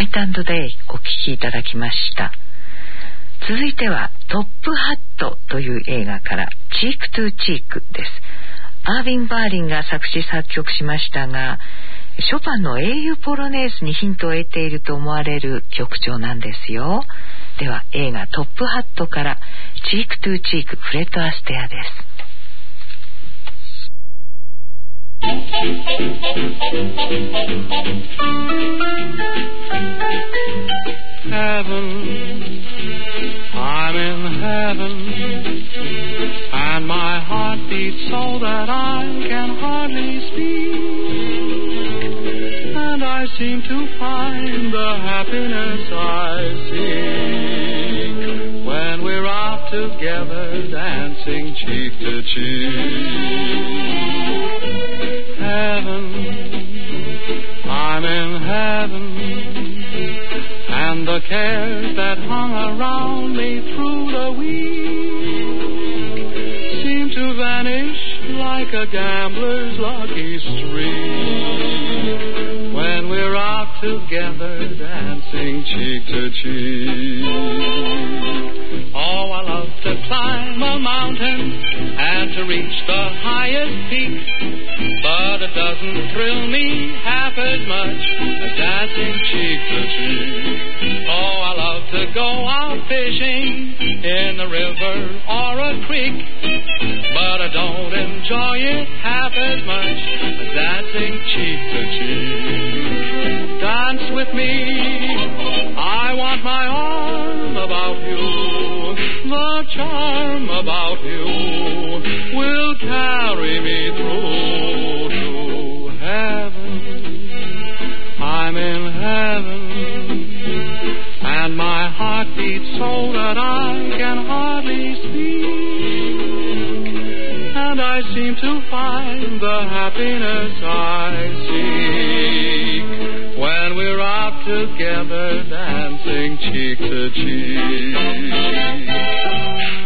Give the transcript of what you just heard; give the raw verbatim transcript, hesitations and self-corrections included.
イト&デイお聴きいただきました。続いてはトップハットという映画からチークトゥチークです。アーヴィン・バーリンが作詞作曲しましたが、ショパンの英雄ポロネーズにヒントを得ていると思われる曲調なんですよ。では映画トップハットからチークトゥチーク、フレッド・アステアです。 Heaven, I'm in heaven, and my heart beats so that I can hardly speak, and I seem to find the happiness I seek when we're out together dancing cheek to cheek. Heaven, I'm in heaven, and the cares that hung around me through the week seem to vanish like a gambler's lucky streak when we're out together dancing cheek to cheek. Oh, I love to climb a mountain and to reach the highest peak, but it doesn't thrill me half as much as dancing cheek to cheek. Oh, I love to go out fishing in the river or a creek, but I don't enjoy it half as much as dancing cheek to cheek. Dance with me, I want my arm about you, the charm about you will carry me through to heaven. I'm in heaven, and my heart beats so that I can hardly speak, and I seem to find the happiness I seek when we're out together dancing cheek to cheek.